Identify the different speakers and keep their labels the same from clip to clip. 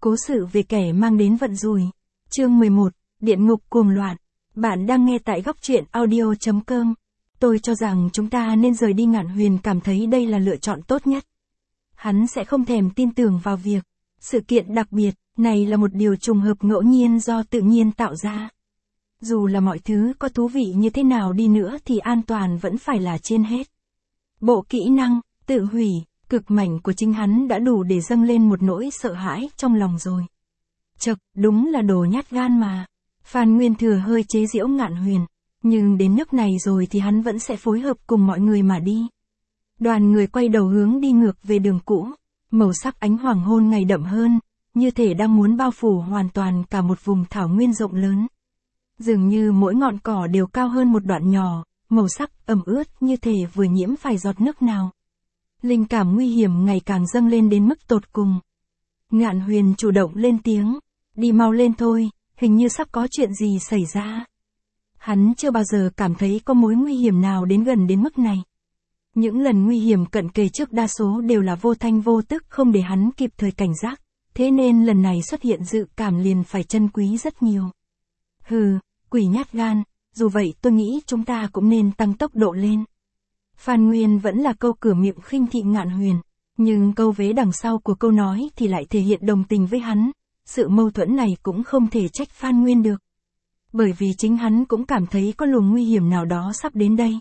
Speaker 1: Cố sự về kẻ mang đến vận rủi. Chương 11, Địa ngục cuồng loạn. Bạn đang nghe tại góc truyện audio.com. Tôi cho rằng chúng ta nên rời đi. Ngạn Huyền cảm thấy đây là lựa chọn tốt nhất. Hắn sẽ không thèm tin tưởng vào việc sự kiện đặc biệt này là một điều trùng hợp ngẫu nhiên do tự nhiên tạo ra. Dù là mọi thứ có thú vị như thế nào đi nữa thì an toàn vẫn phải là trên hết. Bộ kỹ năng tự hủy cực mạnh của chính hắn đã đủ để dâng lên một nỗi sợ hãi trong lòng rồi. Chậc, đúng là đồ nhát gan mà. Phan Nguyên Thừa hơi chế giễu Ngạn Huyền, nhưng đến nước này rồi thì hắn vẫn sẽ phối hợp cùng mọi người mà đi. Đoàn người quay đầu hướng đi ngược về đường cũ, màu sắc ánh hoàng hôn ngày đậm hơn, như thể đang muốn bao phủ hoàn toàn cả một vùng thảo nguyên rộng lớn. Dường như mỗi ngọn cỏ đều cao hơn một đoạn nhỏ, màu sắc ẩm ướt như thể vừa nhiễm phải giọt nước nào. Linh cảm nguy hiểm ngày càng dâng lên đến mức tột cùng. Ngạn Huyền chủ động lên tiếng, đi mau lên thôi, hình như sắp có chuyện gì xảy ra. Hắn chưa bao giờ cảm thấy có mối nguy hiểm nào đến gần đến mức này. Những lần nguy hiểm cận kề trước đa số đều là vô thanh vô tức không để hắn kịp thời cảnh giác, thế nên lần này xuất hiện dự cảm liền phải trân quý rất nhiều. Hừ, quỷ nhát gan, dù vậy tôi nghĩ chúng ta cũng nên tăng tốc độ lên. Phan Nguyên vẫn là câu cửa miệng khinh thị Ngạn Huyền, nhưng câu vế đằng sau của câu nói thì lại thể hiện đồng tình với hắn. Sự mâu thuẫn này cũng không thể trách Phan Nguyên được. Bởi vì chính hắn cũng cảm thấy có luồng nguy hiểm nào đó sắp đến đây.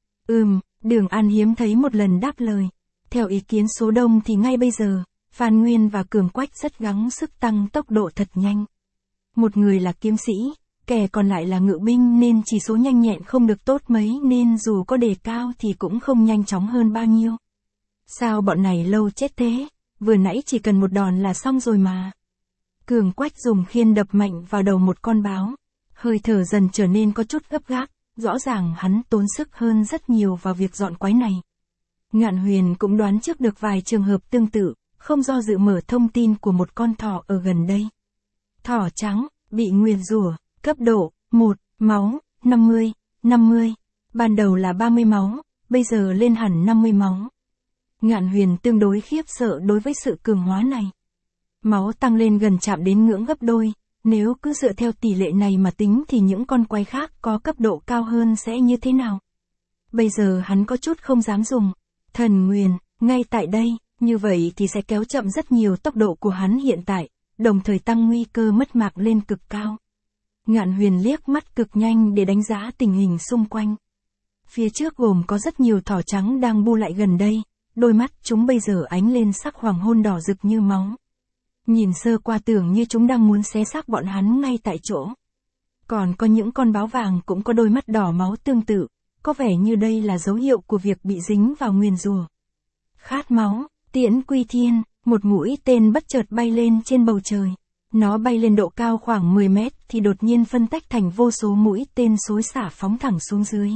Speaker 1: Đường An hiếm thấy một lần đáp lời. Theo ý kiến số đông thì ngay bây giờ, Phan Nguyên và Cường Quách rất gắng sức tăng tốc độ thật nhanh. Một người là kiếm sĩ, kẻ còn lại là ngự binh nên chỉ số nhanh nhẹn không được tốt mấy nên dù có đề cao thì cũng không nhanh chóng hơn bao nhiêu. Sao bọn này lâu chết thế, vừa nãy chỉ cần một đòn là xong rồi mà. Cường Quách dùng khiên đập mạnh vào đầu một con báo, hơi thở dần trở nên có chút gấp gáp, rõ ràng hắn tốn sức hơn rất nhiều vào việc dọn quái này. Ngạn Huyền cũng đoán trước được vài trường hợp tương tự, không do dự mở thông tin của một con thỏ ở gần đây. Thỏ trắng, bị nguyền rủa, cấp độ 1, máu, 50, ban đầu là 30 máu, bây giờ lên hẳn 50 máu. Ngạn Huyền tương đối khiếp sợ đối với sự cường hóa này. Máu tăng lên gần chạm đến ngưỡng gấp đôi, nếu cứ dựa theo tỷ lệ này mà tính thì những con quái khác có cấp độ cao hơn sẽ như thế nào? Bây giờ hắn có chút không dám dùng thần nguyền, ngay tại đây, như vậy thì sẽ kéo chậm rất nhiều tốc độ của hắn hiện tại, đồng thời tăng nguy cơ mất mạng lên cực cao. Ngạn Huyền liếc mắt cực nhanh để đánh giá tình hình xung quanh. Phía trước gồm có rất nhiều thỏ trắng đang bu lại gần đây, đôi mắt chúng bây giờ ánh lên sắc hoàng hôn đỏ rực như máu. Nhìn sơ qua tưởng như chúng đang muốn xé xác bọn hắn ngay tại chỗ. Còn có những con báo vàng cũng có đôi mắt đỏ máu tương tự, có vẻ như đây là dấu hiệu của việc bị dính vào nguyền rủa. Khát máu, Tiễn Quy Thiên, một mũi tên bất chợt bay lên trên bầu trời. Nó bay lên độ cao khoảng 10 mét thì đột nhiên phân tách thành vô số mũi tên xối xả phóng thẳng xuống dưới.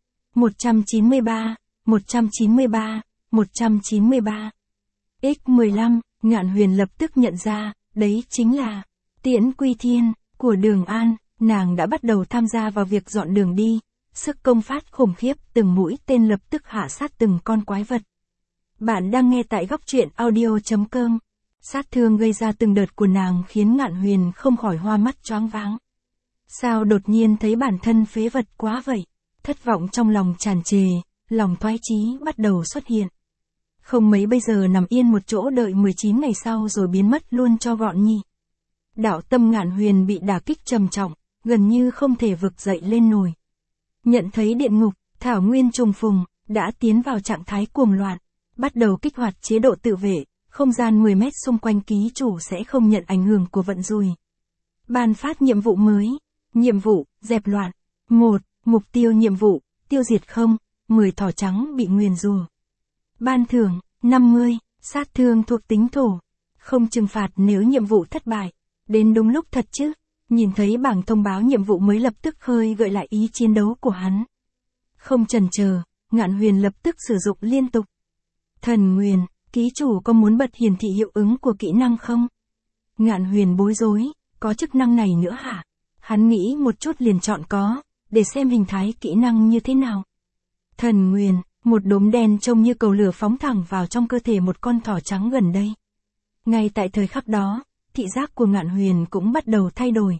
Speaker 1: 193, 193, 193. X15, Ngạn Huyền lập tức nhận ra, đấy chính là Tiễn Quy Thiên của Đường An, nàng đã bắt đầu tham gia vào việc dọn đường đi, sức công phát khủng khiếp, từng mũi tên lập tức hạ sát từng con quái vật. Bạn đang nghe tại góc truyện audio.com. Sát thương gây ra từng đợt của nàng khiến Ngạn Huyền không khỏi hoa mắt choáng váng. Sao đột nhiên thấy bản thân phế vật quá vậy? Thất vọng trong lòng tràn trề, lòng thoái chí bắt đầu xuất hiện. Không mấy bây giờ nằm yên một chỗ đợi 19 ngày sau rồi biến mất luôn cho gọn nhỉ. Đạo tâm Ngạn Huyền bị đả kích trầm trọng, gần như không thể vực dậy lên nổi. Nhận thấy địa ngục, thảo nguyên trùng phùng, đã tiến vào trạng thái cuồng loạn, bắt đầu kích hoạt chế độ tự vệ, không gian 10 mét xung quanh ký chủ sẽ không nhận ảnh hưởng của vận rủi. Ban phát nhiệm vụ mới, nhiệm vụ, dẹp loạn. 1. Mục tiêu nhiệm vụ, tiêu diệt 10 thỏ trắng bị nguyền rủa. Ban thưởng, 50, sát thương thuộc tính thổ. Không trừng phạt nếu nhiệm vụ thất bại. Đến đúng lúc thật chứ. Nhìn thấy bảng thông báo nhiệm vụ mới lập tức khơi gợi lại ý chiến đấu của hắn. Không chần chờ, Ngạn Huyền lập tức sử dụng liên tục. Thần nguyền, ký chủ có muốn bật hiển thị hiệu ứng của kỹ năng không? Ngạn Huyền bối rối, có chức năng này nữa hả? Hắn nghĩ một chút liền chọn có, để xem hình thái kỹ năng như thế nào. Thần nguyền, một đốm đen trông như cầu lửa phóng thẳng vào trong cơ thể một con thỏ trắng gần đây. Ngay tại thời khắc đó, thị giác của Ngạn Huyền cũng bắt đầu thay đổi.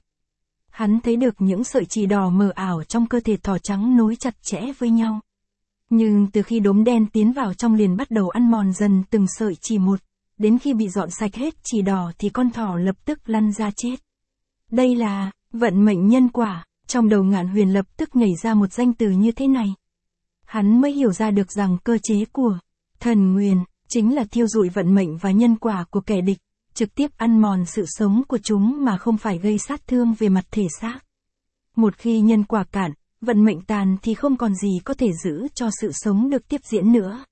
Speaker 1: Hắn thấy được những sợi chì đỏ mờ ảo trong cơ thể thỏ trắng nối chặt chẽ với nhau. Nhưng từ khi đốm đen tiến vào trong liền bắt đầu ăn mòn dần từng sợi chì một, đến khi bị dọn sạch hết chì đỏ thì con thỏ lập tức lăn ra chết. Đây là vận mệnh nhân quả, trong đầu Ngạn Huyền lập tức nhảy ra một danh từ như thế này. Hắn mới hiểu ra được rằng cơ chế của thần nguyền chính là thiêu rụi vận mệnh và nhân quả của kẻ địch, trực tiếp ăn mòn sự sống của chúng mà không phải gây sát thương về mặt thể xác. Một khi nhân quả cạn, vận mệnh tàn thì không còn gì có thể giữ cho sự sống được tiếp diễn nữa.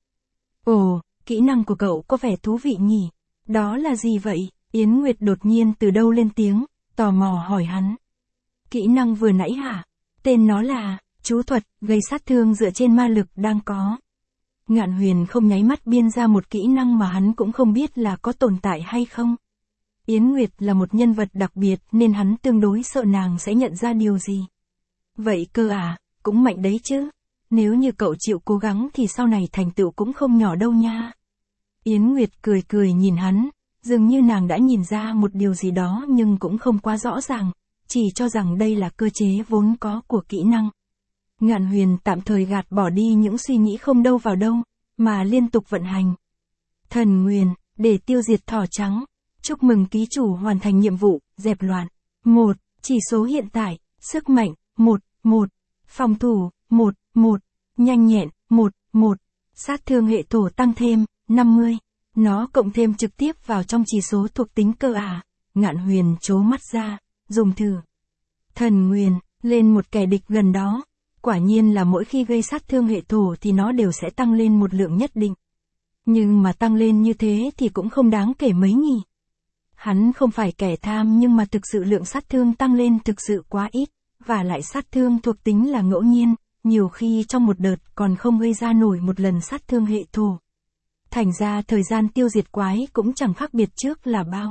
Speaker 1: Ồ, kỹ năng của cậu có vẻ thú vị nhỉ? Đó là gì vậy? Yến Nguyệt đột nhiên từ đâu lên tiếng, tò mò hỏi hắn. Kỹ năng vừa nãy hả? Tên nó là chú thuật, gây sát thương dựa trên ma lực đang có. Ngạn Huyền không nháy mắt biên ra một kỹ năng mà hắn cũng không biết là có tồn tại hay không. Yến Nguyệt là một nhân vật đặc biệt nên hắn tương đối sợ nàng sẽ nhận ra điều gì. Vậy cơ à, cũng mạnh đấy chứ. Nếu như cậu chịu cố gắng thì sau này thành tựu cũng không nhỏ đâu nha. Yến Nguyệt cười cười nhìn hắn, dường như nàng đã nhìn ra một điều gì đó nhưng cũng không quá rõ ràng, chỉ cho rằng đây là cơ chế vốn có của kỹ năng. Ngạn Huyền tạm thời gạt bỏ đi những suy nghĩ không đâu vào đâu, mà liên tục vận hành. Thần nguyền, để tiêu diệt thỏ trắng. Chúc mừng ký chủ hoàn thành nhiệm vụ, dẹp loạn. 1. Chỉ số hiện tại, sức mạnh, 1, phòng thủ, 1, nhanh nhẹn, 1, sát thương hệ thổ tăng thêm, 50. Nó cộng thêm trực tiếp vào trong chỉ số thuộc tính cơ à. Ngạn Huyền trố mắt ra, dùng thử. Thần nguyền, lên một kẻ địch gần đó. Quả nhiên là mỗi khi gây sát thương hệ thổ thì nó đều sẽ tăng lên một lượng nhất định. Nhưng mà tăng lên như thế thì cũng không đáng kể mấy nhỉ. Hắn không phải kẻ tham nhưng mà thực sự lượng sát thương tăng lên thực sự quá ít, và lại sát thương thuộc tính là ngẫu nhiên, nhiều khi trong một đợt còn không gây ra nổi một lần sát thương hệ thổ. Thành ra thời gian tiêu diệt quái cũng chẳng khác biệt trước là bao.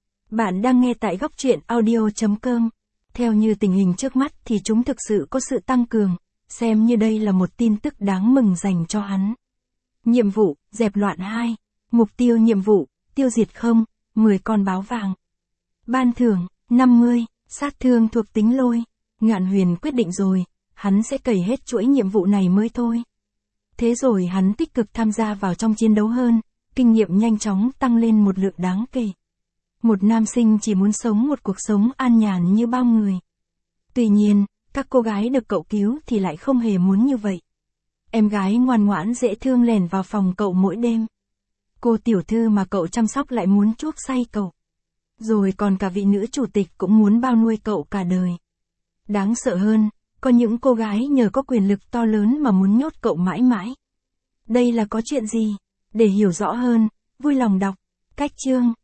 Speaker 1: Bạn đang nghe tại góc truyện audio.com. Theo như tình hình trước mắt thì chúng thực sự có sự tăng cường, xem như đây là một tin tức đáng mừng dành cho hắn. Nhiệm vụ, dẹp loạn 2. Mục tiêu nhiệm vụ, tiêu diệt 10 con báo vàng. Ban thưởng, 50, sát thương thuộc tính lôi. Ngạn Huyền quyết định rồi, hắn sẽ cày hết chuỗi nhiệm vụ này mới thôi. Thế rồi hắn tích cực tham gia vào trong chiến đấu hơn, kinh nghiệm nhanh chóng tăng lên một lượng đáng kể. Một nam sinh chỉ muốn sống một cuộc sống an nhàn như bao người. Tuy nhiên, các cô gái được cậu cứu thì lại không hề muốn như vậy. Em gái ngoan ngoãn dễ thương lẻn vào phòng cậu mỗi đêm. Cô tiểu thư mà cậu chăm sóc lại muốn chuốc say cậu. Rồi còn cả vị nữ chủ tịch cũng muốn bao nuôi cậu cả đời. Đáng sợ hơn, có những cô gái nhờ có quyền lực to lớn mà muốn nhốt cậu mãi mãi. Đây là có chuyện gì? Để hiểu rõ hơn, vui lòng đọc cách chương.